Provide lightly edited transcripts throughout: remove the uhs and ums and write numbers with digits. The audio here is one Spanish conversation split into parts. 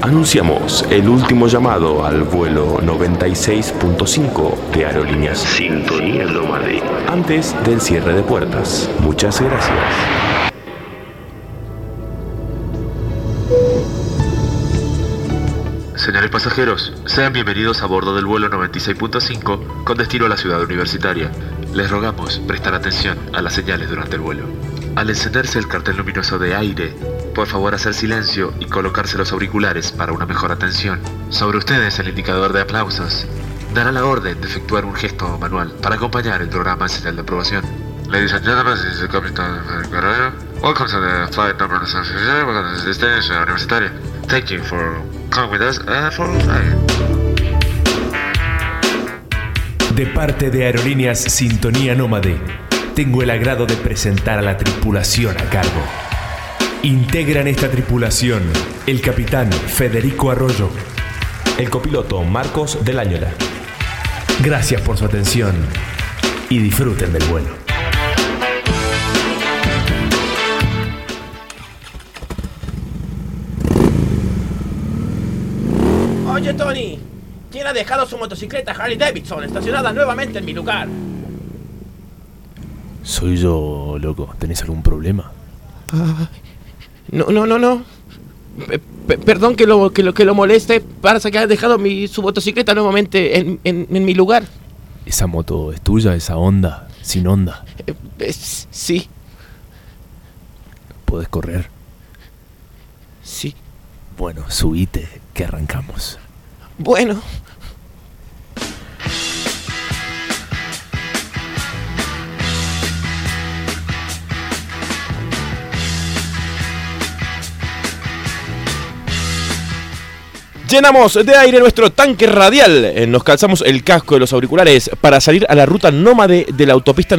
Anunciamos el último llamado al vuelo 96.5 de Aerolíneas Sintonía Nómade antes del cierre de puertas. Muchas gracias. Señores pasajeros, sean bienvenidos a bordo del vuelo 96.5 con destino a la ciudad universitaria. Les rogamos prestar atención a las señales durante el vuelo. Al encenderse el cartel luminoso de aire, por favor hacer silencio y colocarse los auriculares para una mejor atención. Sobre ustedes el indicador de aplausos dará la orden de efectuar un gesto manual para acompañar el programa en señal de aprobación. Ladies and gentlemen, this is the Captain Guerrero. Welcome to the flight number 96, welcome to the destination universitaria. Thank you for coming with us for flying. De parte de Aerolíneas Sintonía Nómade, tengo el agrado de presentar a la tripulación a cargo. Integran esta tripulación el capitán Federico Arroyo, el copiloto Marcos del Áñola. Gracias por su atención y disfruten del vuelo. Oye, Tony, ¿quién ha dejado su motocicleta Harley Davidson estacionada nuevamente en mi lugar? Soy yo, loco. ¿Tenés algún problema? No. Perdón que lo moleste. Parece que ha dejado su motocicleta nuevamente en mi lugar. ¿Esa moto es tuya, esa Honda, sin Honda? Sí. ¿Podés correr? Sí. Bueno, subite, que arrancamos. Bueno. Llenamos de aire nuestro tanque radial. Nos calzamos el casco de los auriculares para salir a la ruta nómade de la autopista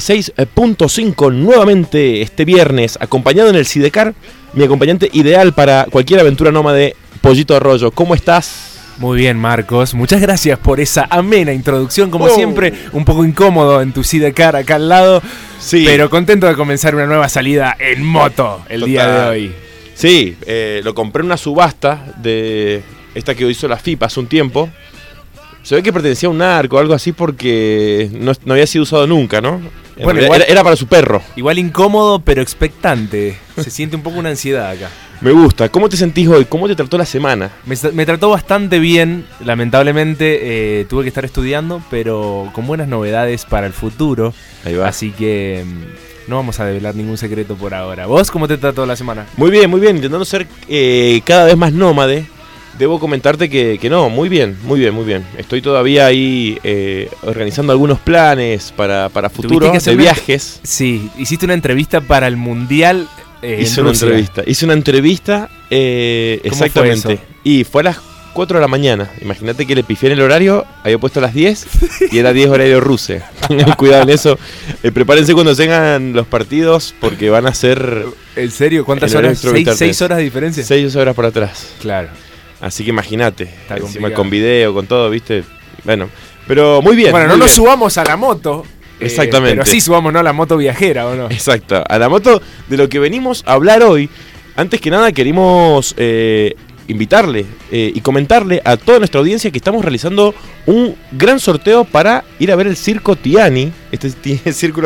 96.5 nuevamente este viernes, acompañado en el Sidecar, mi acompañante ideal para cualquier aventura nómade, Pollito Arroyo. ¿Cómo estás? Muy bien, Marcos. Muchas gracias por esa amena introducción. Como siempre, un poco incómodo en tu Sidecar acá al lado. Sí. Pero contento de comenzar una nueva salida en moto el día de hoy. Sí, lo compré en una subasta de esta que hizo la FIP hace un tiempo. Se ve que pertenecía a un narco o algo así porque no había sido usado nunca, ¿no? Bueno, era para su perro. Igual incómodo, pero expectante. Se siente un poco una ansiedad acá. Me gusta. ¿Cómo te sentís hoy? ¿Cómo te trató la semana? Me trató bastante bien. Lamentablemente tuve que estar estudiando, pero con buenas novedades para el futuro. Ahí va. Así que no vamos a develar ningún secreto por ahora. ¿Vos cómo te trató la semana? Muy bien. Intentando ser cada vez más nómade. Debo comentarte que no, muy bien. Estoy todavía ahí organizando algunos planes para futuro de viajes. Sí, hiciste una entrevista para el Mundial. Hice una entrevista, exactamente. Fue eso? Y fue a las 4 de la mañana. Imagínate que le pifié en el horario, había puesto a las 10 y era 10 horario ruso. Tengan cuidado en eso. Prepárense cuando tengan los partidos porque van a ser... ¿En serio? ¿Cuántas horas? 6 horas de diferencia. 6 horas para atrás. Claro. Así que imagínate, encima con video, con todo, ¿viste? Bueno, pero muy bien. Bueno, no nos subamos a la moto. Exactamente. Pero sí subamos, ¿no? A la moto viajera, ¿o no? Exacto, a la moto de lo que venimos a hablar hoy. Antes que nada queremos invitarle y comentarle a toda nuestra audiencia que estamos realizando un gran sorteo para ir a ver el Circo Tiani. Este circo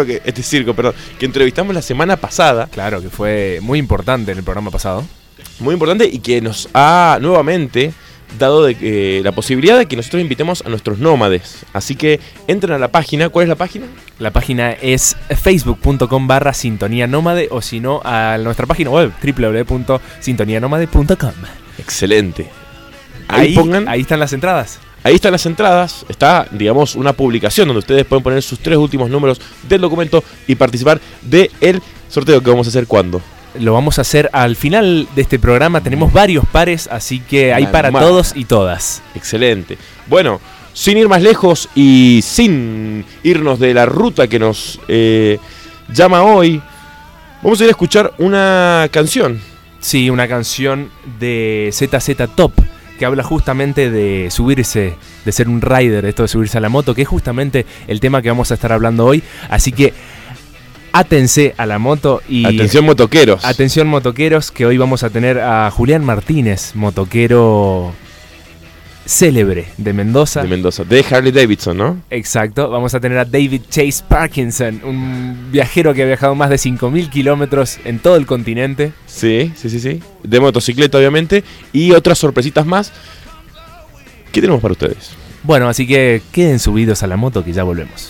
que entrevistamos la semana pasada. Claro, que fue muy importante en el programa pasado. Muy importante y que nos ha nuevamente dado la posibilidad de que nosotros invitemos a nuestros nómades. Así que entren a la página. ¿Cuál es la página? La página es facebook.com/sintonía nómade o si no a nuestra página web www.sintonianomade.com. Excelente. Ahí están las entradas. Ahí están las entradas. Está, digamos, una publicación donde ustedes pueden poner sus 3 últimos números del documento y participar del sorteo que vamos a hacer ¿cuándo? Lo vamos a hacer al final de este programa. Tenemos varios pares, así que hay para todos y todas. Excelente. Bueno, sin ir más lejos y sin irnos de la ruta que nos llama hoy, vamos a ir a escuchar una canción. Sí, una canción de ZZ Top, que habla justamente de subirse, de ser un rider, esto de subirse a la moto, que es justamente el tema que vamos a estar hablando hoy. Así que átense a la moto y... Atención motoqueros. Atención motoqueros, que hoy vamos a tener a Julián Martínez, motoquero célebre de Mendoza. De Harley Davidson, ¿no? Exacto, vamos a tener a David Chase Parkinson, un viajero que ha viajado más de 5.000 kilómetros en todo el continente. Sí. De motocicleta, obviamente. Y otras sorpresitas más. ¿Qué tenemos para ustedes? Bueno, así que queden subidos a la moto que ya volvemos.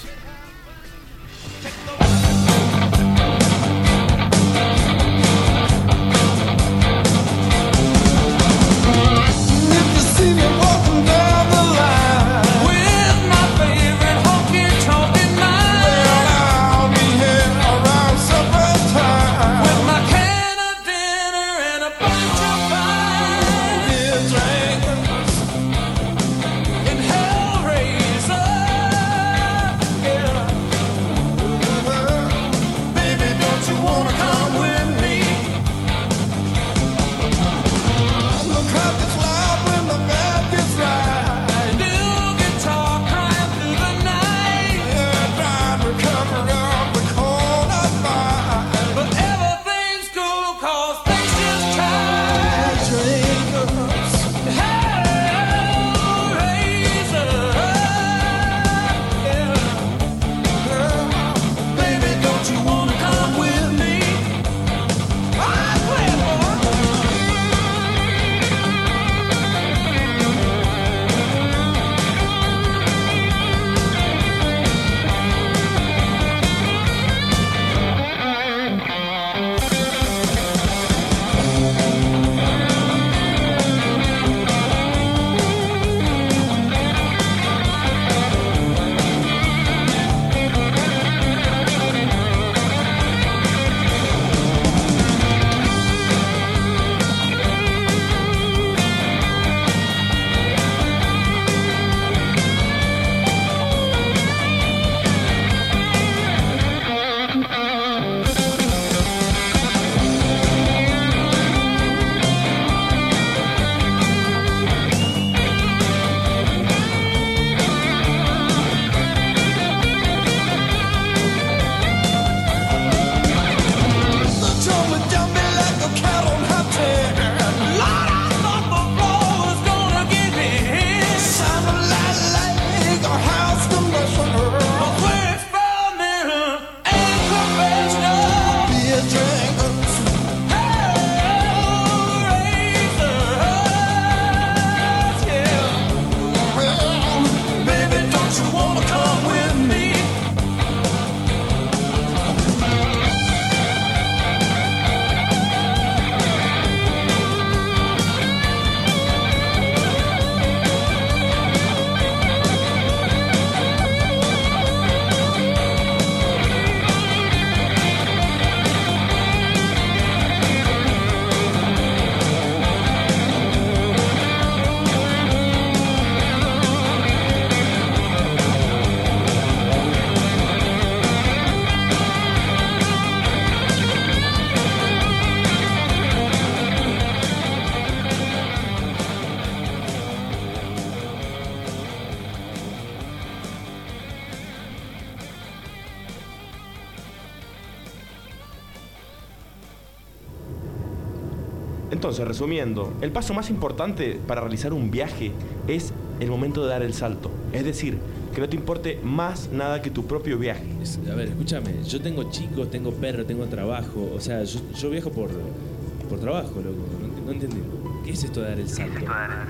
Entonces, resumiendo, el paso más importante para realizar un viaje es el momento de dar el salto. Es decir, que no te importe más nada que tu propio viaje. A ver, escúchame, yo tengo chicos, tengo perro, tengo trabajo. O sea, yo viajo por trabajo, loco. No entendí. ¿Qué es esto de dar el salto?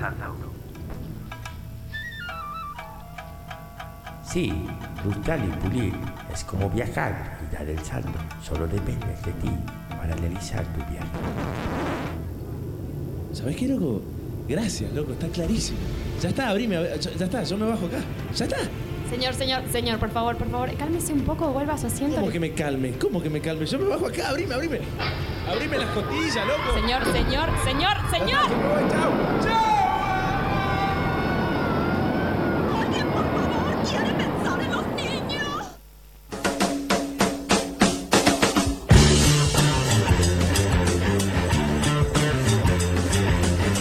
Sí, luchar y pulir es como viajar y dar el salto. Solo depende de ti para realizar tu viaje. ¿Sabés qué, loco? Gracias, loco, está clarísimo. Ya está, abrime, ya está, yo me bajo acá. Ya está. Señor, por favor, cálmese un poco, vuelva a su asiento. ¿Cómo que me calme? Yo me bajo acá, abrime. Abrime las costillas, loco. Señor. ¡Chao!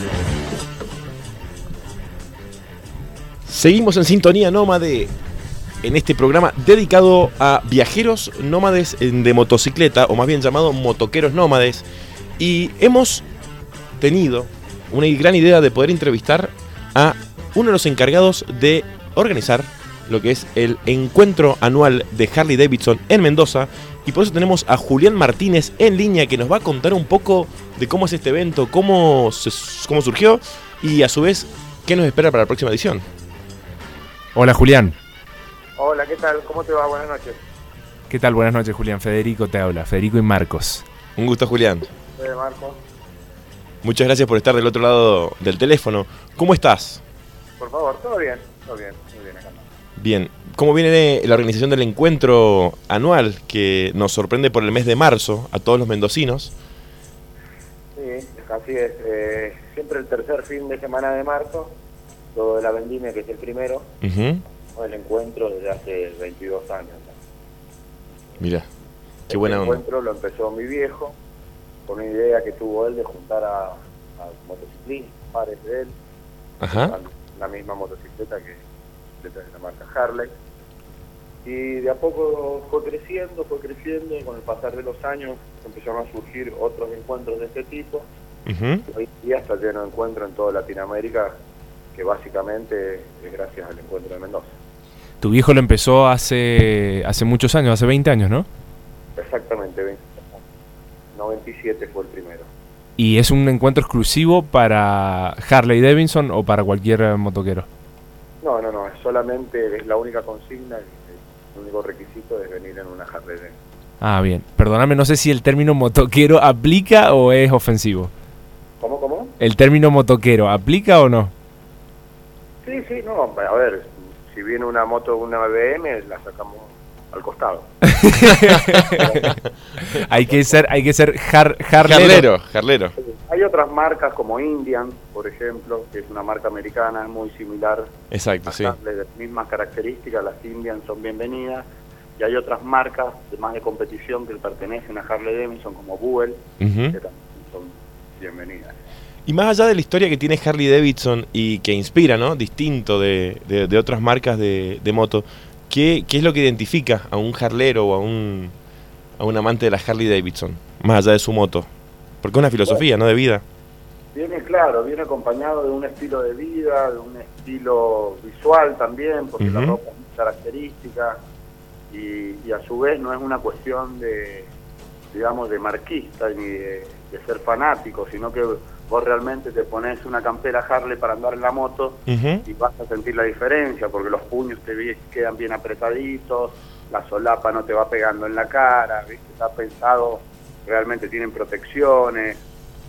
Seguimos en sintonía nómade en este programa dedicado a viajeros nómades de motocicleta, o más bien llamado motoqueros nómades. Y hemos tenido una gran idea de poder entrevistar a uno de los encargados de organizar lo que es el encuentro anual de Harley Davidson en Mendoza, y por eso tenemos a Julián Martínez en línea, que nos va a contar un poco de cómo es este evento, cómo surgió y a su vez qué nos espera para la próxima edición. Hola, Julián. Hola, ¿qué tal? ¿Cómo te va? Buenas noches. ¿Qué tal? Buenas noches, Julián. Federico te habla, Federico y Marcos. Un gusto, Julián. Marco. Muchas gracias por estar del otro lado del teléfono. ¿Cómo estás? Por favor, todo bien, muy bien acá. Bien, ¿cómo viene la organización del encuentro anual que nos sorprende por el mes de marzo a todos los mendocinos? Sí, así es. Siempre el tercer fin de semana de marzo, todo de la vendimia, que es el primero, el encuentro desde hace 22 años. Mira, qué buena onda. El encuentro lo empezó mi viejo, con una idea que tuvo él de juntar a motociclistas, pares de él, la misma motocicleta que de la marca Harley, y de a poco fue creciendo, y con el pasar de los años empezaron a surgir otros encuentros de este tipo. Hoy en día está lleno de encuentros en toda Latinoamérica, que básicamente es gracias al encuentro de Mendoza. Tu viejo lo empezó hace muchos años, hace 20 años, ¿no? Exactamente, 20. 97 fue el primero. ¿Y es un encuentro exclusivo para Harley Davidson o para cualquier motoquero? No, es solamente, es la única consigna, el único requisito es venir en una Harley Davidson. Ah, bien. Perdóname, no sé si el término motoquero aplica o es ofensivo. ¿Cómo? ¿El término motoquero aplica o no? Sí, no, a ver, si viene una moto, una BM, la sacamos al costado. hay que ser harlero. Hay otras marcas como Indian, por ejemplo, que es una marca americana muy similar. Exacto, sí. De las mismas características, las Indian son bienvenidas. Y hay otras marcas más de competición que pertenecen a Harley Davidson, como Buell, que también son bienvenidas. Y más allá de la historia que tiene Harley Davidson y que inspira, ¿no? Distinto de otras marcas de moto, ¿qué es lo que identifica a un harlero o a un amante de la Harley Davidson, más allá de su moto? Porque es una filosofía, ¿no? De vida. Viene acompañado de un estilo de vida, de un estilo visual también, porque la ropa es muy característica, y a su vez no es una cuestión de marquista ni de ser fanático, sino que vos realmente te pones una campera Harley para andar en la moto y vas a sentir la diferencia, porque los puños te quedan bien apretaditos, la solapa no te va pegando en la cara, ¿viste? Está pensado, realmente tienen protecciones,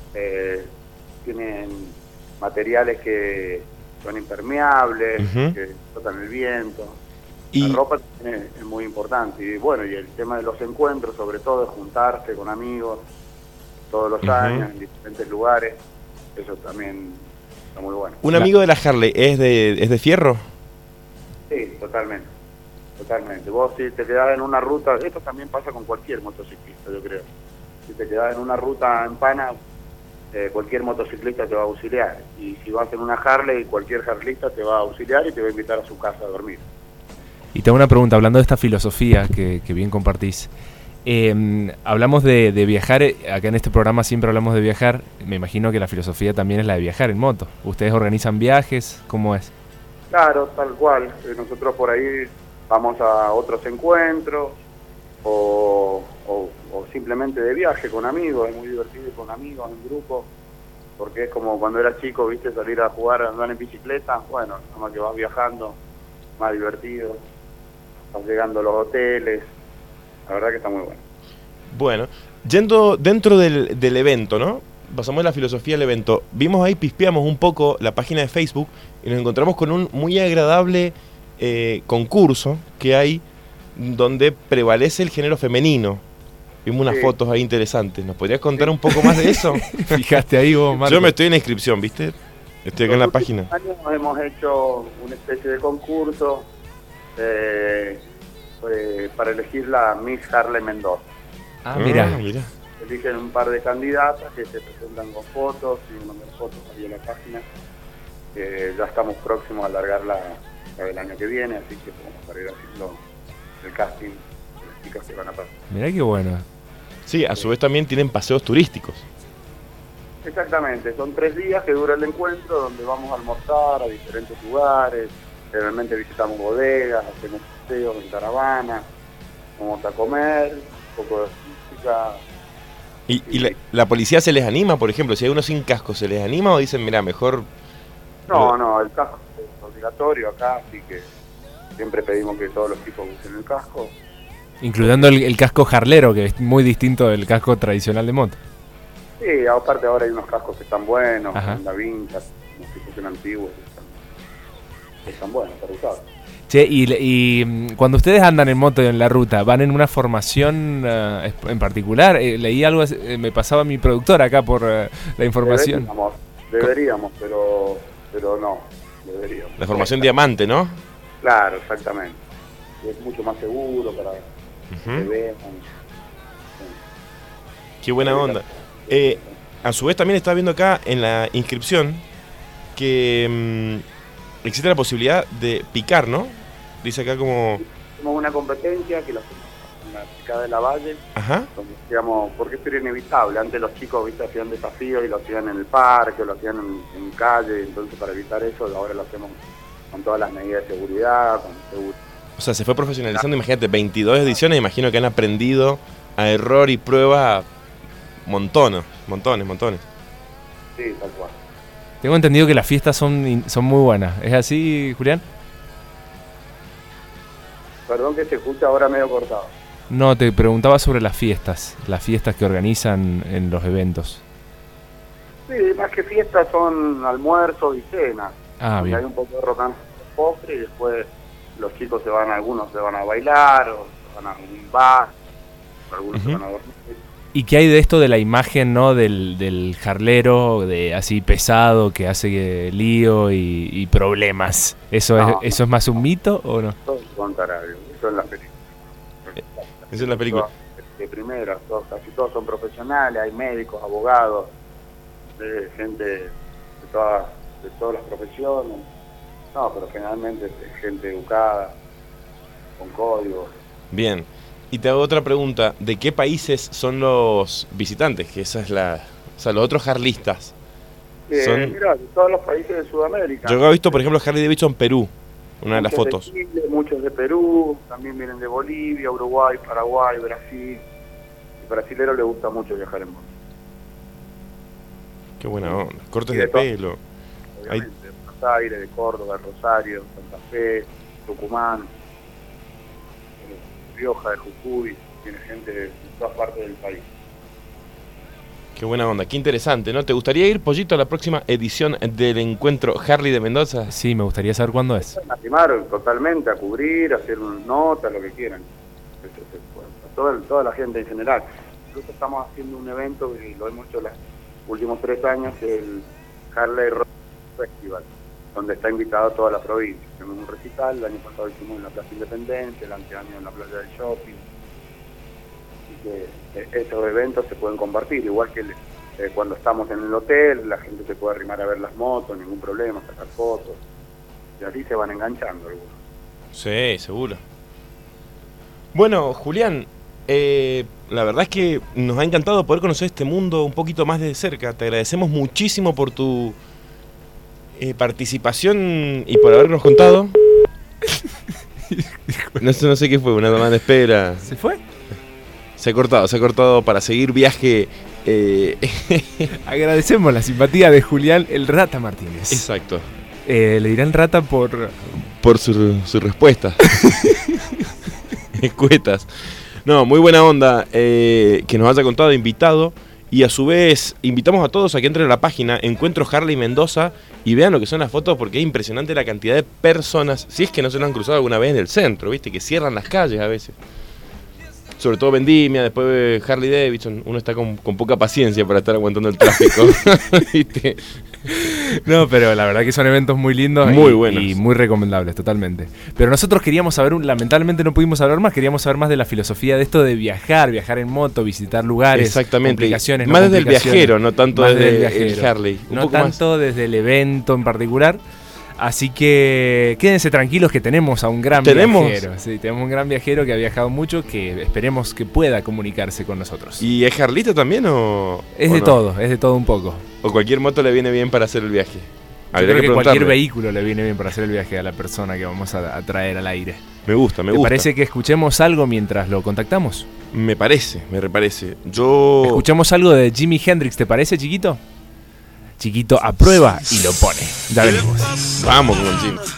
tienen materiales que son impermeables, que flotan el viento. La ropa es muy importante, y bueno, y el tema de los encuentros, sobre todo, de juntarse con amigos todos los años en diferentes lugares, eso también está muy bueno. ¿Un amigo de la Harley es de fierro? Sí, totalmente. Vos si te quedás en una ruta, esto también pasa con cualquier motociclista, yo creo. Si te quedás en una ruta en pana, cualquier motociclista te va a auxiliar, y si vas en una Harley, cualquier harlista te va a auxiliar y te va a invitar a su casa a dormir. Y te hago una pregunta, hablando de esta filosofía que bien compartís. Hablamos de viajar, acá en este programa siempre hablamos de viajar. Me imagino que la filosofía también es la de viajar en moto. ¿Ustedes organizan viajes? ¿Cómo es? Claro, tal cual. Nosotros por ahí vamos a otros encuentros o simplemente de viaje con amigos. Es muy divertido ir con amigos, en grupo, porque es como cuando eras chico, viste, salir a jugar, a andar en bicicleta. Bueno, nada más que vas viajando, más divertido. Vas llegando a los hoteles. La verdad que está muy bueno. Bueno, yendo dentro del evento, ¿no? Pasamos la filosofía del evento. Vimos ahí, pispeamos un poco la página de Facebook y nos encontramos con un muy agradable concurso que hay donde prevalece el género femenino. Vimos unas fotos ahí interesantes. ¿Nos podrías contar un poco más de eso? Fijaste ahí vos, Marco. Yo me estoy en la inscripción, ¿viste? Estoy acá en la página. Años hemos hecho una especie de concurso para elegir la Miss Harley Mendoza. Mira. Eligen un par de candidatas que se presentan con fotos y mandan fotos ahí en la página. Ya estamos próximos a largar del año que viene, así que vamos para ir haciendo el casting de las chicas que van a pasar. Mirá qué bueno. Sí, a su vez también tienen paseos turísticos. Exactamente, son 3 días que dura el encuentro, donde vamos a almorzar a diferentes lugares, generalmente visitamos bodegas, hacemos paseos en caravana, vamos a comer, un poco de música. ¿Y la policía se les anima, por ejemplo? Si hay uno sin casco, ¿se les anima o dicen, mira, mejor...? No, el casco es obligatorio acá, así que siempre pedimos que todos los chicos usen el casco. Incluyendo el casco jarlero, que es muy distinto del casco tradicional de moto. Sí, aparte ahora hay unos cascos que están buenos, Ajá. la vintage, unos que son antiguos, que están buenos para usar. Che, y cuando ustedes andan en moto en la ruta, ¿van en una formación en particular? Leí algo, me pasaba mi productor acá por la información. Deberíamos, pero no, deberíamos. La formación diamante, ¿no? Claro, exactamente. Es mucho más seguro para que vean. Qué buena onda. A su vez también estaba viendo acá en la inscripción que existe la posibilidad de picar, ¿no? Dice acá como... Hicimos una competencia que la hacemos en la Picada de la Valle, Ajá. donde, digamos, porque esto era inevitable. Antes los chicos, viste, hacían desafíos y lo hacían en el parque, o lo hacían en calle, entonces para evitar eso ahora lo hacemos con todas las medidas de seguridad, con seguro. O sea, se fue profesionalizando, imagínate, 22 ediciones, imagino que han aprendido a error y prueba montones. Sí, tal cual. Tengo entendido que las fiestas son muy buenas. ¿Es así, Julián? Perdón que se escucha ahora medio cortado. No, te preguntaba sobre las fiestas que organizan en los eventos. Sí, más que fiestas son almuerzos y cenas. Ah, bien. Hay un poco de rock postre y después los chicos algunos se van a bailar o se van a un bar, algunos se van a dormir. ¿Y qué hay de esto de la imagen, no, del jarlero de así pesado que hace lío y problemas? ¿Eso es más un mito o no? Todo lo contrario, eso es la película. Eso es la película. De primera, casi todos son profesionales, hay médicos, abogados, gente de todas las profesiones. No, pero generalmente es gente educada, con códigos. Bien. Y te hago otra pregunta, ¿de qué países son los visitantes? Que esa es los otros harlistas. Mira, de todos los países de Sudamérica. Yo he visto, por ejemplo, Harley Davidson Perú, una de las fotos. De Chile, muchos de Perú, también vienen de Bolivia, Uruguay, Paraguay, Brasil. El brasilero le gusta mucho viajar en moto. Qué buena onda, cortes de pelo. Obviamente, de Buenos Aires, de Córdoba, de Rosario, Santa Fe, Tucumán, Rioja, de Jujuy, tiene gente de todas partes del país. Qué buena onda, qué interesante, ¿no? ¿Te gustaría ir, Pollito, a la próxima edición del encuentro Harley de Mendoza? Sí, me gustaría saber cuándo es. Pueden animar totalmente a cubrir, a hacer una nota, lo que quieran. Toda la gente en general. Incluso estamos haciendo un evento que lo hemos hecho los últimos 3 años, el Harley Rock Festival, donde está invitado toda la provincia. Tenemos un recital, el año pasado hicimos en la Plaza Independencia, el anteaño en la Playa del Shopping. Así que estos eventos se pueden compartir, igual que cuando estamos en el hotel, la gente se puede arrimar a ver las motos, ningún problema, sacar fotos. Y así se van enganchando algunos. Sí, seguro. Bueno, Julián, la verdad es que nos ha encantado poder conocer este mundo un poquito más de cerca. Te agradecemos muchísimo por tu participación y por habernos contado. No sé qué fue, una demanda de espera. ¿Se fue? Se ha cortado para seguir viaje. Agradecemos la simpatía de Julián el Rata Martínez. Exacto. Le dirán Rata por su respuesta. Escuetas. No, muy buena onda que nos haya contado, invitado. Y a su vez, invitamos a todos a que entren a la página Encuentro Harley Mendoza y vean lo que son las fotos, porque es impresionante la cantidad de personas, si es que no se lo han cruzado alguna vez en el centro, viste, que cierran las calles a veces. Sobre todo Vendimia, después Harley Davidson, uno está con poca paciencia para estar aguantando el tráfico. ¿Viste? No, pero la verdad que son eventos muy lindos, muy buenos y muy recomendables, totalmente. Pero nosotros queríamos saber, lamentablemente no pudimos hablar más, queríamos saber más de la filosofía de esto de viajar en moto, visitar lugares, exactamente, complicaciones, más desde el viajero, no tanto desde el Harley. No tanto desde el evento en particular. Así que quédense tranquilos que tenemos a un gran viajero. Sí, tenemos un gran viajero que ha viajado mucho, que esperemos que pueda comunicarse con nosotros. ¿Y es Jarlito también o...? Es de todo un poco. ¿O cualquier moto le viene bien para hacer el viaje? Yo creo que cualquier vehículo le viene bien para hacer el viaje a la persona que vamos a traer al aire. Me gusta. ¿Te parece que escuchemos algo mientras lo contactamos? Me parece. Escuchemos algo de Jimi Hendrix, ¿te parece, chiquito? Chiquito aprueba y lo pone. Ya venimos. Vamos con el Jimi.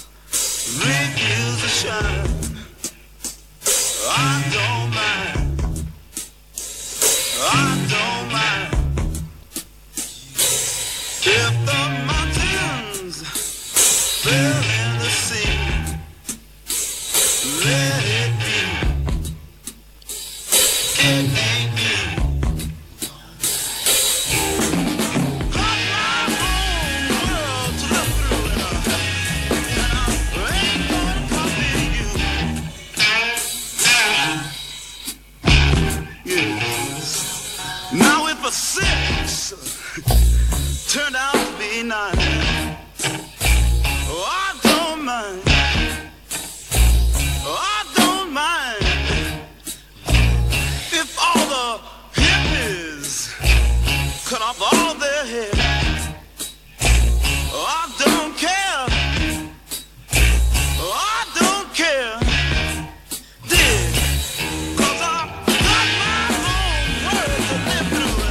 Now if a 6 turned out to be 9, oh, I don't mind. Oh, I don't mind if all the hippies cut off all their hair. Oh, I don't care. Oh, I don't care. Dig, 'cause I got my own world to live through.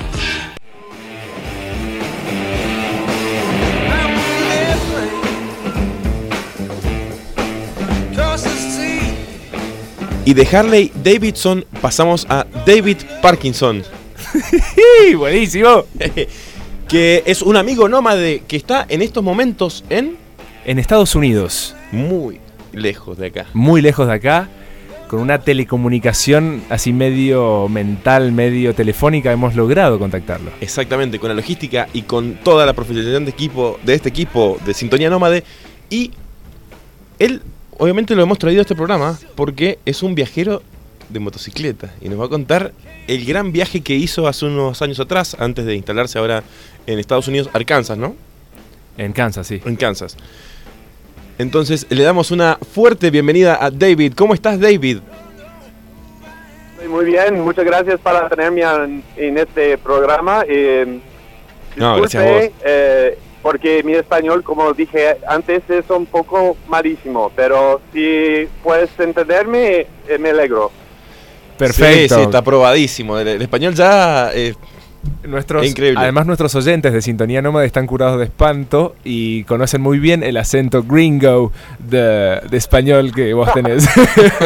Y de Harley Davidson pasamos a David Parkinson. Buenísimo. Que es un amigo nómade que está en estos momentos en Estados Unidos. Muy lejos de acá. Muy lejos de acá. Con una telecomunicación así medio mental, medio telefónica, hemos logrado contactarlo. Exactamente, con la logística y con toda la profesionalización de este equipo de Sintonía Nómade. Y él, obviamente lo hemos traído a este programa porque es un viajero de motocicleta y nos va a contar el gran viaje que hizo hace unos años atrás, antes de instalarse ahora en Estados Unidos, Arkansas, ¿no? En Kansas, sí. En Kansas. Entonces le damos una fuerte bienvenida a David. ¿Cómo estás, David? Muy bien, muchas gracias por tenerme en este programa. No, gracias a vos. Porque mi español, como dije antes, es un poco malísimo, pero si puedes entenderme, me alegro. Perfecto. Sí, está aprobadísimo. El español ya es increíble. Además, nuestros oyentes de Sintonía Nómade están curados de espanto y conocen muy bien el acento gringo de español que vos tenés. Sí,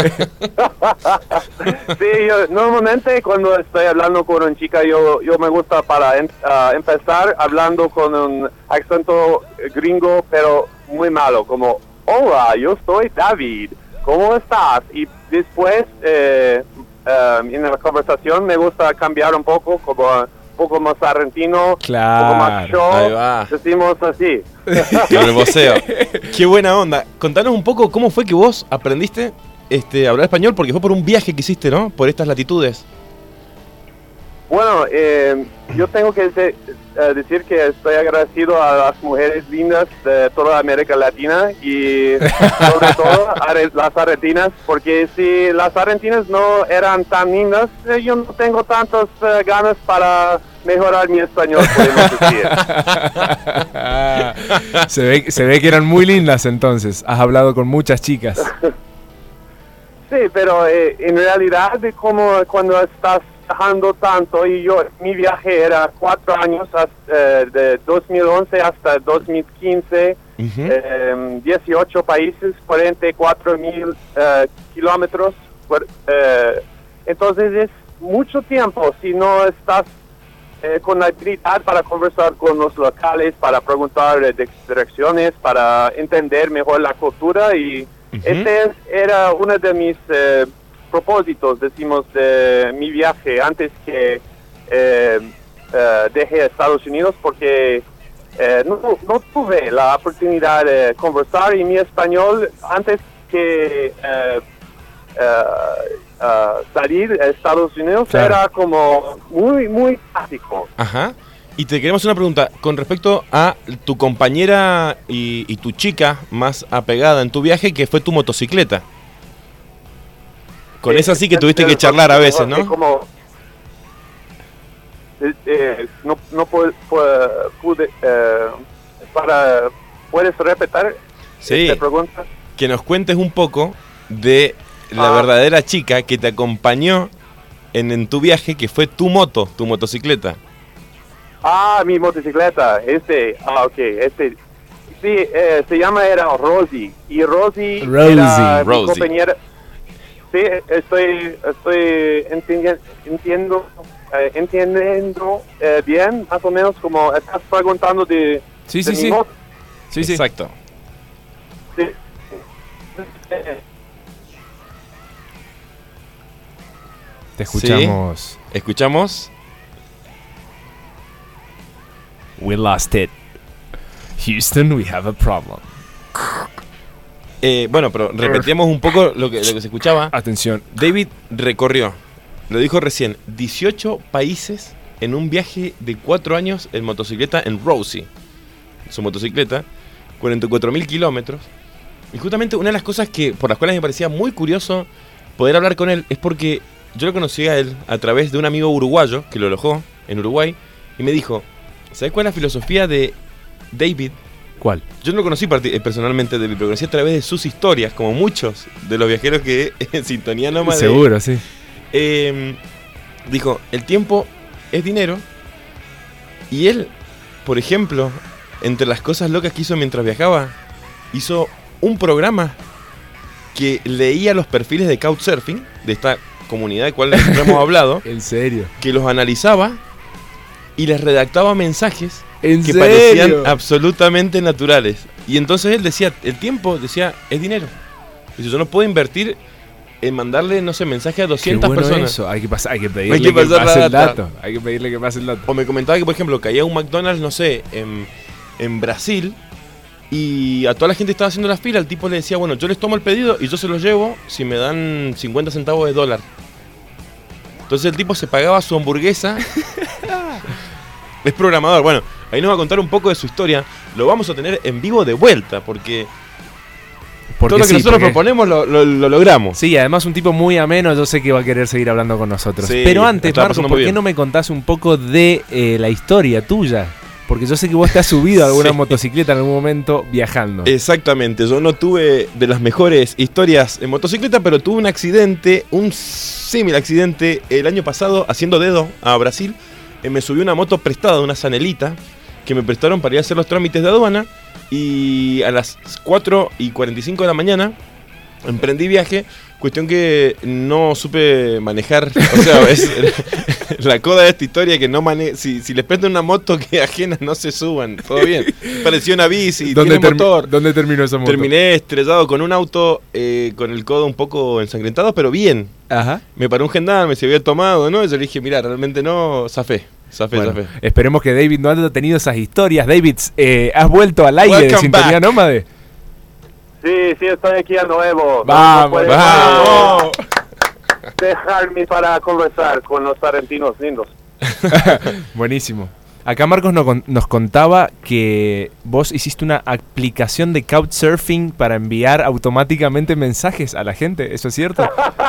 yo normalmente cuando estoy hablando con una chica, yo me gusta para empezar hablando con un acento gringo, pero muy malo, como, hola, yo soy David, ¿cómo estás? Y después, en la conversación me gusta cambiar un poco, como un poco más argentino, claro, un poco más show, decimos así. Con el voceo. Qué buena onda. Contanos un poco cómo fue que vos aprendiste a hablar español, porque fue por un viaje que hiciste, ¿no? Por estas latitudes. Bueno, yo tengo que decir que estoy agradecido a las mujeres lindas de toda América Latina y sobre todo a las argentinas, porque si las argentinas no eran tan lindas, yo no tengo tantas ganas para mejorar mi español, podemos decir. se ve que eran muy lindas entonces, has hablado con muchas chicas. Sí, pero en realidad como cuando estás viajando tanto, y mi viaje era 4 años, de 2011 hasta 2015, 18 países, 44,000 kilómetros, entonces es mucho tiempo si no estás con la habilidad para conversar con los locales, para preguntar direcciones, para entender mejor la cultura, y era uno de mis propósitos, decimos, de mi viaje antes que dejé Estados Unidos, porque no tuve la oportunidad de conversar, y mi español antes que salir a Estados Unidos, claro, era como muy básico. Ajá. Y te queremos hacer una pregunta con respecto a tu compañera y tu chica más apegada en tu viaje, que fue tu motocicleta. Con esa sí que tuviste que charlar a veces, ¿no? Como, no pude, ¿puedes repetir esta pregunta? Que nos cuentes un poco de la verdadera chica que te acompañó en tu viaje, que fue tu motocicleta. Mi motocicleta, ok, sí, era Rosie, y Rosie era mi compañera. Sí, estoy entendiendo bien, más o menos, como estás preguntando de... Sí. Exacto. Sí. Te escuchamos. ¿Sí? ¿Escuchamos? We lost it. Houston, we have a problem. Bueno, pero repetíamos un poco lo que se escuchaba. Atención. David recorrió, lo dijo recién, 18 países en un viaje de 4 años en motocicleta en Rosie. Su motocicleta, 44.000 kilómetros. Y justamente una de las cosas por las cuales me parecía muy curioso poder hablar con él es porque yo lo conocí a él a través de un amigo uruguayo que lo alojó en Uruguay y me dijo, ¿sabes cuál es la filosofía de David? ¿Cuál? Yo no lo conocí personalmente, David, pero conocí a través de sus historias, como muchos de los viajeros que en Sintonía Nómade. Seguro, sí. Dijo, el tiempo es dinero. Y él, por ejemplo, entre las cosas locas que hizo mientras viajaba, hizo un programa que leía los perfiles de Couchsurfing, de esta comunidad de cual hemos hablado. ¿En serio? Que los analizaba y les redactaba mensajes ¿En que serio? parecían absolutamente naturales. Y entonces él decía, el tiempo, decía, es dinero. Dice, yo no puedo invertir en mandarle, no sé, mensaje a 200 Qué bueno personas. Eso. Hay que pedirle que pase el dato. Hay que pedirle que pase el dato. O me comentaba que, por ejemplo, caía un McDonald's, no sé, en Brasil, y a toda la gente estaba haciendo la fila. El tipo le decía, bueno, yo les tomo el pedido y yo se los llevo si me dan 50 centavos de dólar. Entonces el tipo se pagaba su hamburguesa. Es programador. Bueno, ahí nos va a contar un poco de su historia. Lo vamos a tener en vivo de vuelta, porque todo lo que nosotros proponemos lo logramos. Sí, además un tipo muy ameno. Yo sé que va a querer seguir hablando con nosotros. Sí, pero antes, Marco, ¿por qué no me contás un poco de la historia tuya? Porque yo sé que vos te has subido a alguna motocicleta en algún momento viajando. Exactamente, yo no tuve de las mejores historias en motocicleta, pero tuve un accidente, un símil accidente el año pasado haciendo dedo a Brasil. Me subí una moto prestada, una Zanelita, que me prestaron para ir a hacer los trámites de aduana. Y a las 4:45 de la mañana emprendí viaje. Cuestión que no supe manejar. O sea, es la coda de esta historia que no si les prestan una moto que ajena, no se suban. Todo bien. Pareció una bici, tiene motor. ¿Dónde terminó esa moto? Terminé estrellado con un auto con el codo un poco ensangrentado, pero bien. Ajá. Me paró un gendarme, se había tomado, ¿no? Y yo le dije, mira, realmente no, zafé. Esperemos que David no haya tenido esas historias. David, ¿has vuelto al aire de Sintonía Nómade? Sí, estoy aquí a nuevo. Vamos. Dejarme para conversar con los argentinos lindos. Buenísimo. Acá Marcos nos contaba que vos hiciste una aplicación de Couchsurfing para enviar automáticamente mensajes a la gente. ¿Eso es cierto?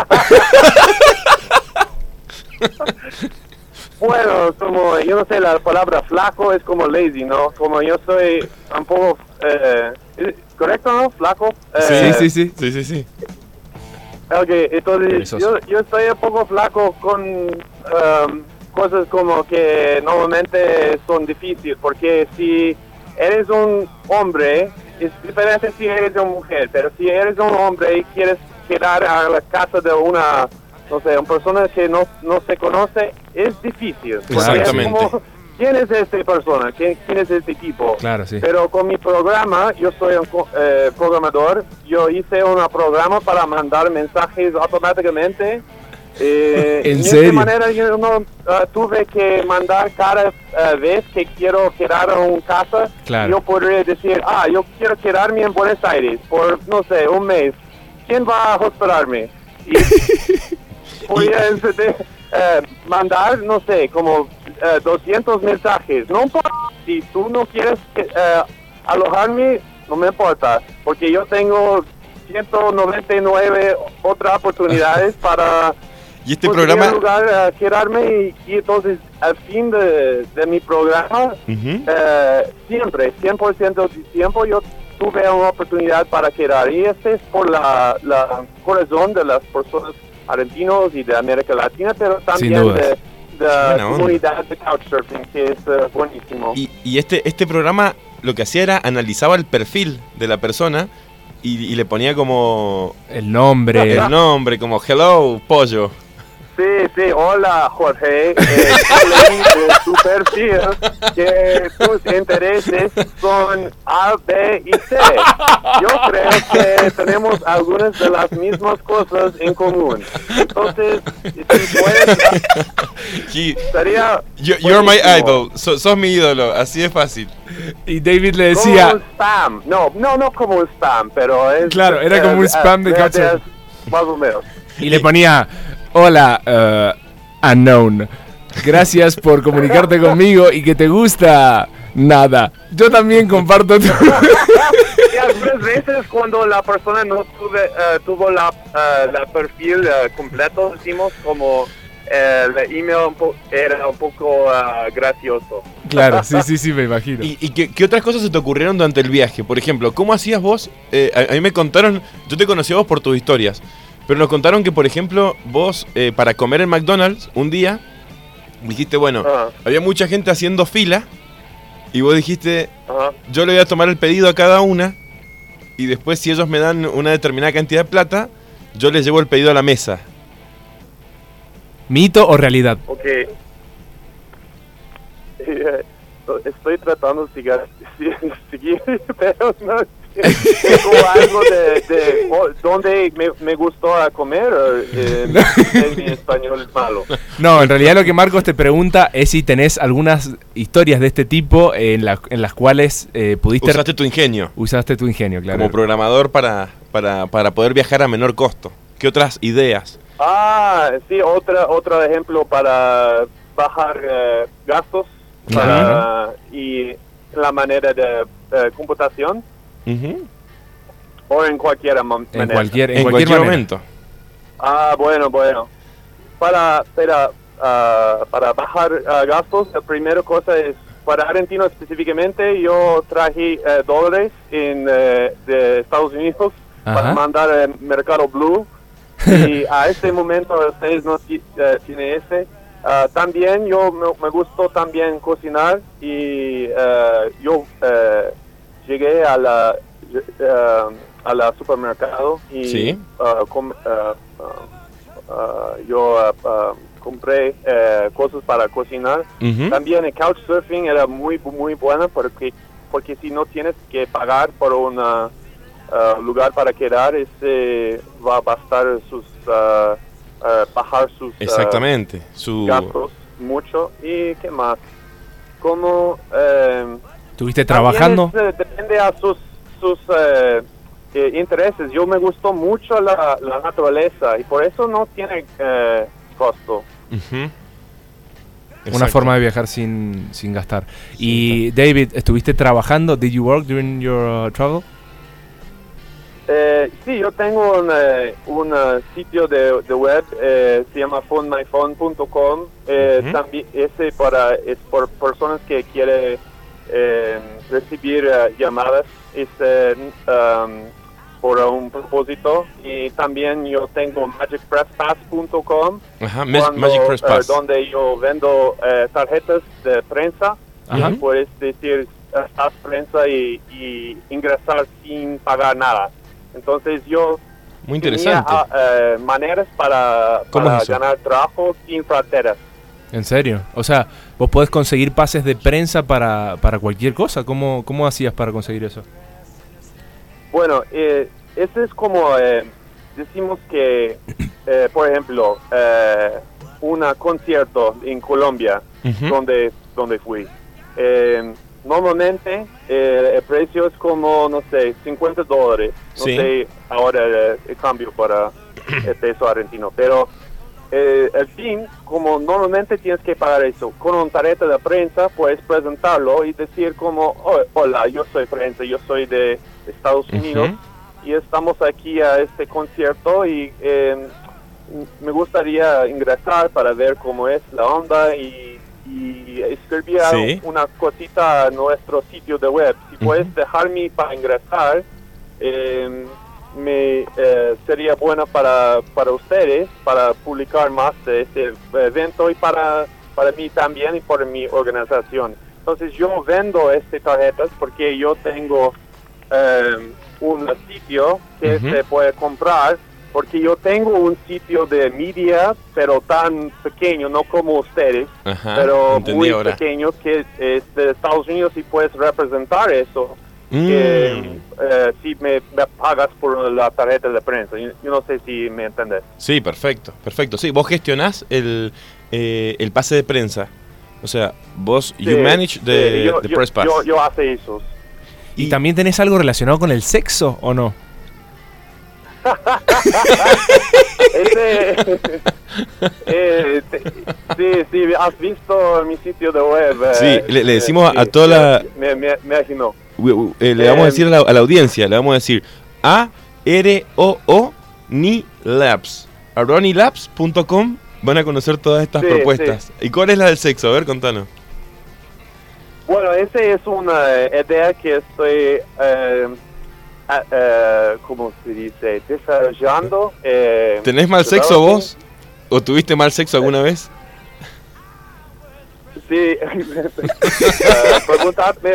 Bueno, como yo no sé, la palabra flaco es como lazy, ¿no? Como yo soy un poco... ¿correcto, no? ¿Flaco? Sí. Ok, entonces yo estoy un poco flaco con cosas como que normalmente son difíciles, porque si eres un hombre, es diferente si eres una mujer, pero si eres un hombre y quieres quedar a la casa de una... no sé, una persona que no se conoce, es difícil. Exactamente. Es como, ¿quién es esta persona? ¿Quién es este tipo? Claro, sí. Pero con mi programa, yo soy un programador, yo hice un programa para mandar mensajes automáticamente. ¿En serio? De esta manera yo no tuve que mandar cada vez que quiero quedar en una casa. Claro. Yo podría decir, yo quiero quedarme en Buenos Aires por, no sé, un mes. ¿Quién va a hospedarme? Y podría mandar, no sé, como 200 mensajes. No importa, si tú no quieres alojarme, no me importa, porque yo tengo 199 otras oportunidades para y este programa lugar, quedarme y entonces al fin de mi programa siempre 100% del tiempo yo tuve una oportunidad para quedar, y este es por la corazón de las personas argentinos y de América Latina, pero también de la comunidad de Couchsurfing, que es buenísimo. Y este programa lo que hacía era analizaba el perfil de la persona y le ponía como el nombre, como hello pollo. Sí, hola Jorge, leí de tu perfil que tus intereses son A, B y C. Yo creo que tenemos algunas de las mismas cosas en común. Entonces, si puedes, sería You're my idol, sos mi ídolo, así de fácil. Y David le decía... Como un spam, no como un spam, pero es... Claro, era como un spam de Couchsurfing. Más o menos. Y le ponía... Hola, unknown. Gracias por comunicarte conmigo y que te gusta nada. Yo también comparto tu... Y algunas veces cuando la persona no tuvo la perfil completo, decimos como el email era un poco gracioso. Claro, sí, me imagino. ¿Y qué otras cosas se te ocurrieron durante el viaje? Por ejemplo, ¿cómo hacías vos? A mí me contaron, yo te conocí a vos por tus historias. Pero nos contaron que, por ejemplo, vos, para comer en McDonald's, un día, dijiste, bueno, había mucha gente haciendo fila, y vos dijiste, yo le voy a tomar el pedido a cada una, y después, si ellos me dan una determinada cantidad de plata, yo les llevo el pedido a la mesa. ¿Mito o realidad? Ok. Estoy tratando de seguir, pero no... Tengo algo de donde me gustó a comer, en mi español es malo. No, en realidad lo que Marcos te pregunta es si tenés algunas historias de este tipo en las cuales pudiste... Usaste tu ingenio. Usaste tu ingenio, claro. Como programador para poder viajar a menor costo. ¿Qué otras ideas? Sí, otro ejemplo para bajar gastos y la manera de computación. O en cualquier manera. En cualquier momento. Bueno. Para bajar gastos, la primera cosa es, para Argentina específicamente, yo traje dólares de Estados Unidos para mandar al Mercado Blue. Y a este momento ustedes no tienen ese. También me gustó también cocinar, y yo llegué a la supermercado y yo compré cosas para cocinar. También el Couchsurfing era muy bueno porque si no tienes que pagar por un lugar para quedar, va a bastar bajar sus gastos mucho. ¿Y qué más? Como ¿estuviste trabajando? Depende a sus intereses. Yo me gustó mucho la naturaleza y por eso no tiene costo. Una forma de viajar sin gastar. Y David, ¿estuviste trabajando? Did you work during your travel? Sí, yo tengo un sitio de web, se llama phonemyphone.com. También es por personas que quieren recibir llamadas, por un propósito. Y también yo tengo magicpresspass.com, Magic Press Pass, donde yo vendo tarjetas de prensa. Y puedes decir estás prensa y ingresar sin pagar nada. Entonces yo muy interesante tenía maneras para ganar trabajo sin fronteras. ¿En serio? O sea, vos podés conseguir pases de prensa para cualquier cosa. ¿Cómo hacías para conseguir eso? Bueno, eso es como, decimos que, por ejemplo, un concierto en Colombia, donde fui. Normalmente el precio es como, no sé, $50. No sé ahora el cambio para el peso argentino, pero el fin, como normalmente tienes que pagar eso, con una tarjeta de prensa puedes presentarlo y decir como, hola, yo soy prensa, yo soy de Estados Unidos y estamos aquí a este concierto y me gustaría ingresar para ver cómo es la onda y escribir una cosita a nuestro sitio de web. Si puedes dejarme para ingresar, sería bueno para ustedes, para publicar más de este evento y para mí también y por mi organización. Entonces yo vendo estas tarjetas porque yo tengo un sitio que se puede comprar, porque yo tengo un sitio de media, pero tan pequeño, no como ustedes, pero muy pequeño, que es de Estados Unidos y puedes representar eso. Si me pagas por la tarjeta de prensa. Yo no sé si me entiendes. Sí, perfecto. Sí, vos gestionás el pase de prensa. O sea, vos, you manage the press pass. Yo hace eso. ¿Y también tenés algo relacionado con el sexo o no? Sí, has visto mi sitio de web. Sí, le decimos a toda la... Me imagino. Le vamos a decir a la audiencia, le vamos a decir AROO-NI Labs. aronilabs.com van a conocer todas estas propuestas. Sí. ¿Y cuál es la del sexo? A ver, contanos. Bueno, esa es una idea que estoy, ¿cómo se dice? Desarrollando. ¿Tenés mal sexo vos? ¿O tuviste mal sexo alguna vez? Sí, preguntadme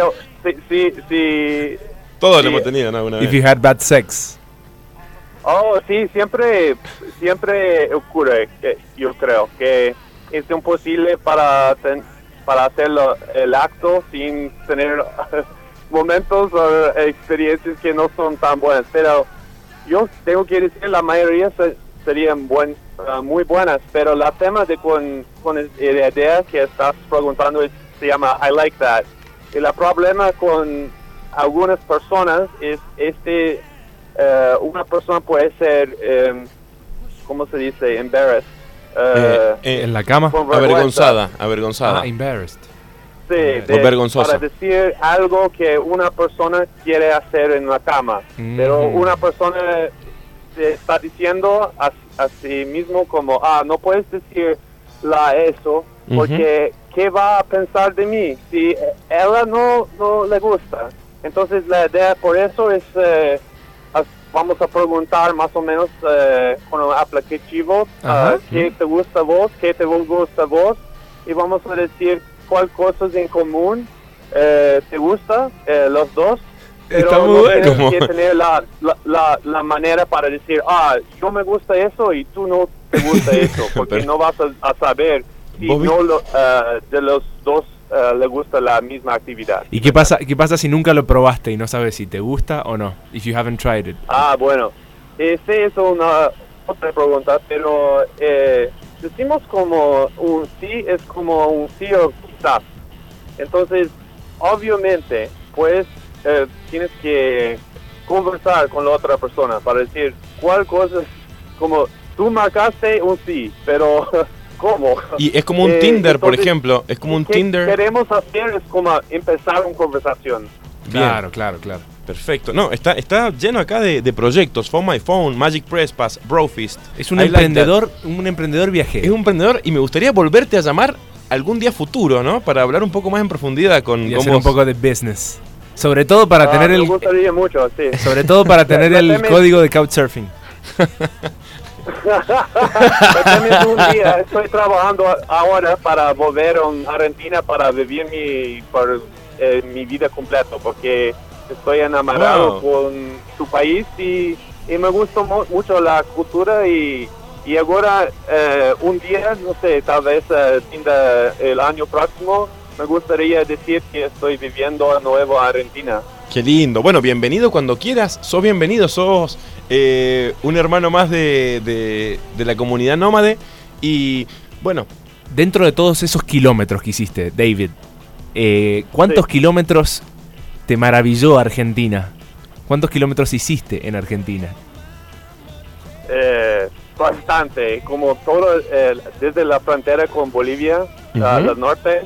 si todos lo hemos tenido, ¿no? Alguna vez. If you had bad sex. Oh, sí, siempre ocurre, yo creo, que es imposible para hacerlo el acto sin tener momentos o experiencias que no son tan buenas. Pero yo tengo que decir, la mayoría serían muy buenas, pero la tema con la idea que estás preguntando se llama I Like That. Y el problema con algunas personas es una persona puede ser, ¿cómo se dice? Embarrassed. En la cama. Avergonzada. Embarrassed. Sí, vergonzosa. Para decir algo que una persona quiere hacer en la cama. Pero una persona se está diciendo a sí mismo como, no puedes decir eso porque ¿qué va a pensar de mí si ella no le gusta? Entonces la idea por eso es vamos a preguntar más o menos con un aplicativo qué te gusta a vos, qué te gusta a vos, y vamos a decir cuál cosas en común te gusta los dos. Pero está muy no bueno. tienes que tener la manera para decir, yo me gusta eso y tú no te gusta eso, porque no vas a saber si de los dos le gusta la misma actividad. ¿Y qué pasa si nunca lo probaste y no sabes si te gusta o no? If you haven't tried it. Bueno, esa es una otra pregunta, pero decimos como un sí es como un sí o quizás. Entonces, obviamente, pues tienes que conversar con la otra persona para decir cuál cosa, como tú marcaste un sí, pero ¿cómo? Y es como un Tinder, entonces, por ejemplo, es como un Tinder. Queremos hacer es como empezar una conversación. Claro. Perfecto. No, está lleno acá de proyectos. Phone My Phone, Magic Press Pass, Brofist. Es un emprendedor viajero. Es un emprendedor y me gustaría volverte a llamar algún día futuro, ¿no? Para hablar un poco más en profundidad con hacer vos. un poco de businez. Sobre todo para tener me gustaría mucho, sí. Sobre todo para tener el código de Couchsurfing. Un día estoy trabajando ahora para volver a Argentina para vivir mi vida completa, porque estoy enamorado con su país y me gusta mucho la cultura y ahora un día, no sé, tal vez el año próximo me gustaría decir que estoy viviendo de nuevo en Argentina. Qué lindo. Bueno, bienvenido cuando quieras. Sos bienvenido, sos un hermano más de la comunidad nómade. Y bueno, dentro de todos esos kilómetros que hiciste, David, ¿cuántos kilómetros te maravilló Argentina? ¿Cuántos kilómetros hiciste en Argentina? bastante, como todo, desde la frontera con Bolivia, al norte,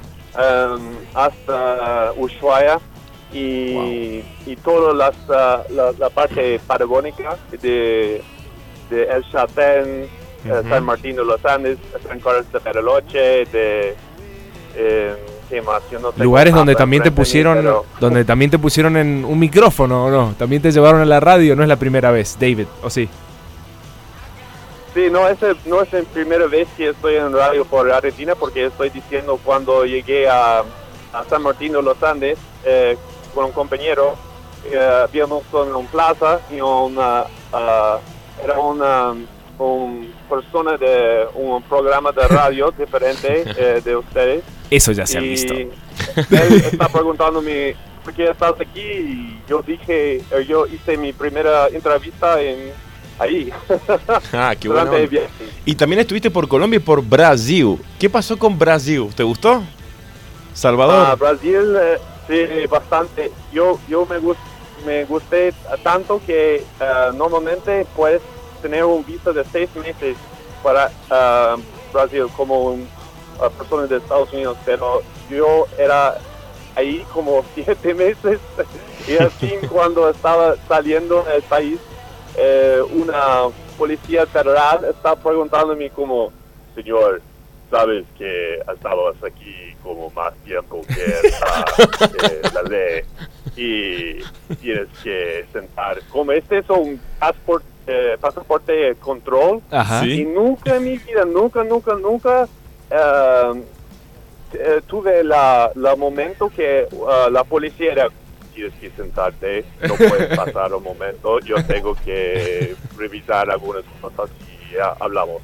hasta Ushuaia y toda la parte patagónica de El Chaltén, San Martín de los Andes, San Carlos de Bariloche, ¿qué más? Yo no tengo lugares donde mapa también te enfrente de mí, pusieron, pero- donde también te pusieron en un micrófono, ¿o no? También te llevaron a la radio, no es la primera vez, David, ¿o sí? Sí, no es la primera vez que estoy en radio por Argentina, porque estoy diciendo cuando llegué a San Martín de los Andes con un compañero, habíamos en una plaza y era una persona de un programa de radio diferente de ustedes. Eso ya se ha Y visto. Él está preguntándome por qué estás aquí y yo hice mi primera entrevista ahí. Ah, qué Durante bueno. el viaje. Y también estuviste por Colombia y por Brasil. ¿Qué pasó con Brasil? ¿Te gustó? Salvador. Brasil, sí, bastante. Yo me gusté tanto que normalmente puedes tener un visa de 6 meses para Brasil como una persona de Estados Unidos, pero yo era ahí como 7 meses y así cuando estaba saliendo del país, una policía federal está preguntándome como, señor, sabes que estabas aquí como más tiempo que la ley y tienes que sentar. Como este es un pasaporte de control. Ajá. Sí. Y nunca en mi vida, nunca tuve la momento que la policía era, tienes que sentarte, no puedes pasar un momento, yo tengo que revisar algunas cosas y ya hablamos.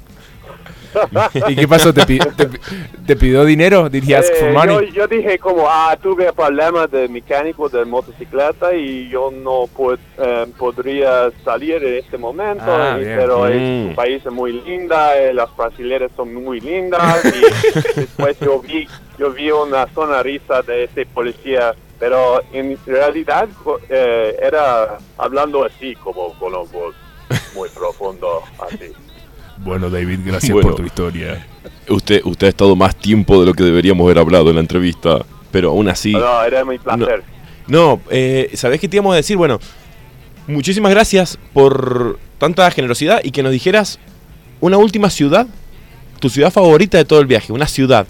¿Y qué pasó? ¿Te pidió dinero? ¿Did he ask for money? Yo dije como, tuve problemas de mecánico de motocicleta y yo no podría salir en este momento, Bien. pero su país es muy linda, las brasileñas son muy lindas y después yo vi una sonrisa de ese policía, pero en realidad era hablando así como con una voz muy profundo, así. Bueno, David, gracias Bueno. por tu historia. Usted ha estado más tiempo de lo que deberíamos haber hablado en la entrevista, pero aún así... No, era mi placer. No, ¿sabés qué te íbamos a decir? Bueno, muchísimas gracias por tanta generosidad y que nos dijeras una última ciudad, tu ciudad favorita de todo el viaje, una ciudad.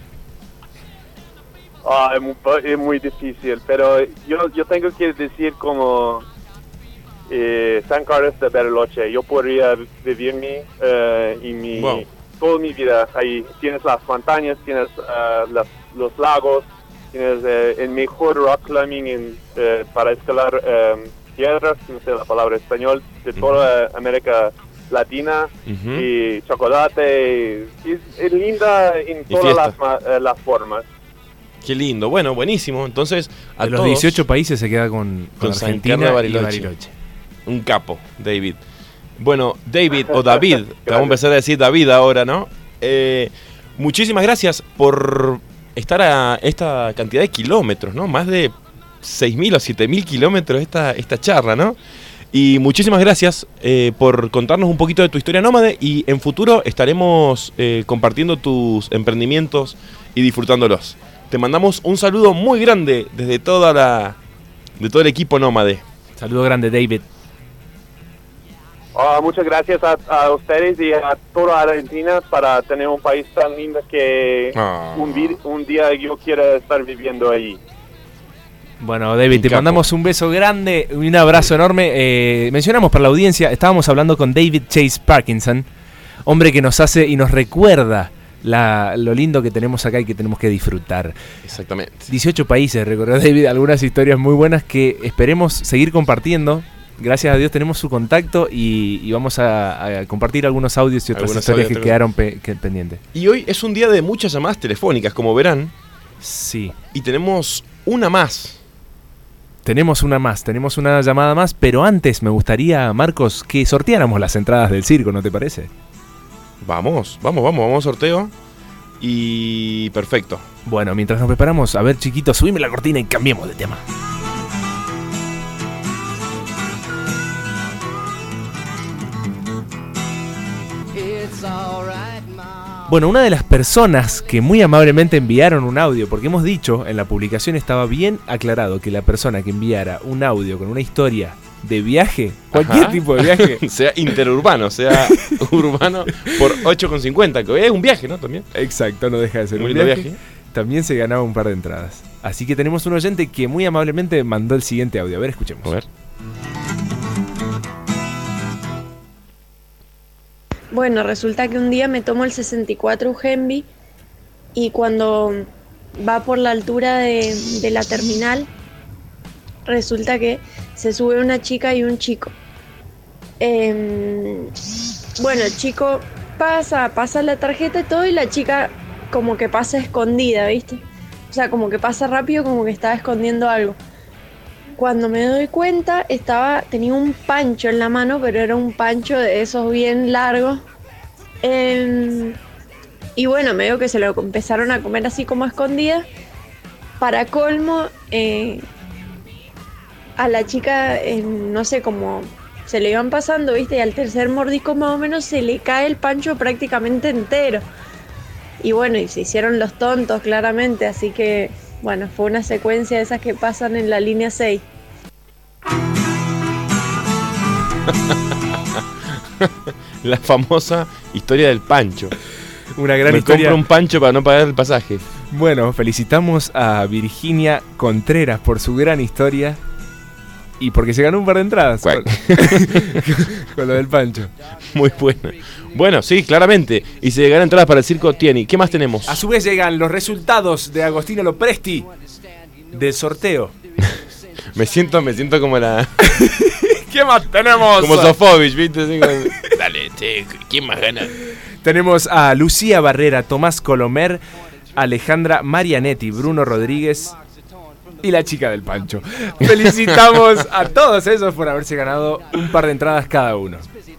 Es muy difícil, pero yo tengo que decir como San Carlos de Bariloche. Yo podría vivir toda mi vida ahí. Tienes las montañas, tienes los lagos, tienes el mejor rock climbing para escalar piedras, no sé la palabra en español, de toda América Latina, y chocolate. Es linda en todas las formas. Qué lindo, bueno, buenísimo. Entonces, a De los todos, 18 países se queda con San Argentina Carlos de y Bariloche. Bariloche. Un capo, David. Bueno, David o David, te vamos a empezar a decir David ahora, ¿no? Muchísimas gracias por estar a esta cantidad de kilómetros, ¿no? Más de 6.000 o 7.000 kilómetros esta charla, ¿no? Y muchísimas gracias por contarnos un poquito de tu historia nómade y en futuro estaremos compartiendo tus emprendimientos y disfrutándolos. Te mandamos un saludo muy grande desde de todo el equipo nómade. Saludo grande, David. Muchas gracias a ustedes y a toda Argentina para tener un país tan lindo que un día yo quiero estar viviendo ahí. Bueno, David, te mandamos un beso grande y un abrazo enorme. Mencionamos para la audiencia, estábamos hablando con David Chase Parkinson, hombre que nos hace y nos recuerda lo lindo que tenemos acá y que tenemos que disfrutar. Exactamente. 18 países, recordó David, algunas historias muy buenas que esperemos seguir compartiendo. Gracias a Dios tenemos su contacto y vamos a compartir algunos audios y otras historias que quedaron pendientes. Y hoy es un día de muchas llamadas telefónicas, como verán. Sí. Y tenemos una más. Tenemos una llamada más, pero antes me gustaría, Marcos, que sorteáramos las entradas del circo, ¿no te parece? Vamos a sorteo. Y perfecto. Bueno, mientras nos preparamos, a ver, chiquitos, subime la cortina y cambiemos de tema. Bueno, una de las personas que muy amablemente enviaron un audio, porque hemos dicho, en la publicación estaba bien aclarado que la persona que enviara un audio con una historia de viaje, cualquier tipo de viaje, sea interurbano, sea urbano, por 8,50, que es un viaje, ¿no? También. Exacto, no deja de ser Muy un lindo viaje. También se ganaba un par de entradas. Así que tenemos un oyente que muy amablemente mandó el siguiente audio. A ver, escuchemos. A ver. Bueno, resulta que un día me tomo el 64 Ugembi y cuando va por la altura de la terminal, resulta que se sube una chica y un chico. Bueno, el chico pasa la tarjeta y todo, y la chica como que pasa escondida, ¿viste? O sea, como que pasa rápido, como que estaba escondiendo algo. Cuando me doy cuenta, tenía un pancho en la mano, pero era un pancho de esos bien largos. Y bueno, medio que se lo empezaron a comer así como a escondida. Para colmo, a la chica, no sé, como se le iban pasando, ¿viste? Y al tercer mordisco más o menos se le cae el pancho prácticamente entero. Y bueno, y se hicieron los tontos claramente, así que bueno, fue una secuencia de esas que pasan en la línea 6. La famosa historia del pancho. Una gran Me historia. compro un pancho para no pagar el pasaje. Bueno, felicitamos a Virginia Contreras por su gran historia y porque se ganó un par de entradas con lo del pancho. Muy buena. Bueno, sí, claramente. Y se ganan entradas para el Circo Tieni. ¿Qué más tenemos? A su vez llegan los resultados de Agostino Lopresti del sorteo. me siento como la... ¿Qué más tenemos? Como Sofovich, ¿viste? Así como... Dale, ¿quién más gana? Tenemos a Lucía Barrera, Tomás Colomer, Alejandra Marianetti, Bruno Rodríguez y la chica del pancho. Felicitamos a todos esos por haberse ganado un par de entradas cada uno.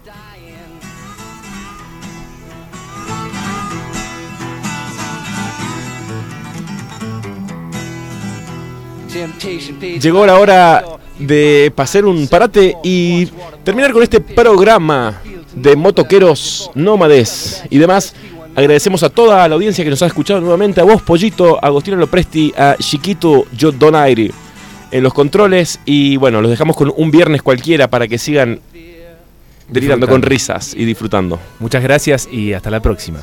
Llegó la hora de pasar un parate y terminar con este programa de motoqueros, nómades y demás. Agradecemos a toda la audiencia que nos ha escuchado nuevamente, a vos, Pollito, a Agostino Lopresti, a Chiquito Donaire en los controles. Y bueno, los dejamos con un viernes cualquiera para que sigan delirando con risas y disfrutando. Muchas gracias y hasta la próxima.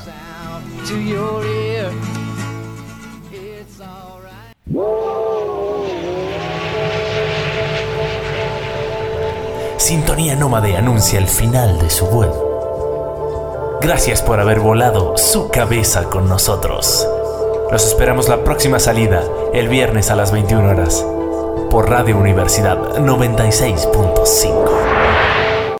Sintonía Nómade anuncia el final de su vuelo. Gracias por haber volado su cabeza con nosotros. Los esperamos la próxima salida, el viernes a las 21 horas, por Radio Universidad 96.5.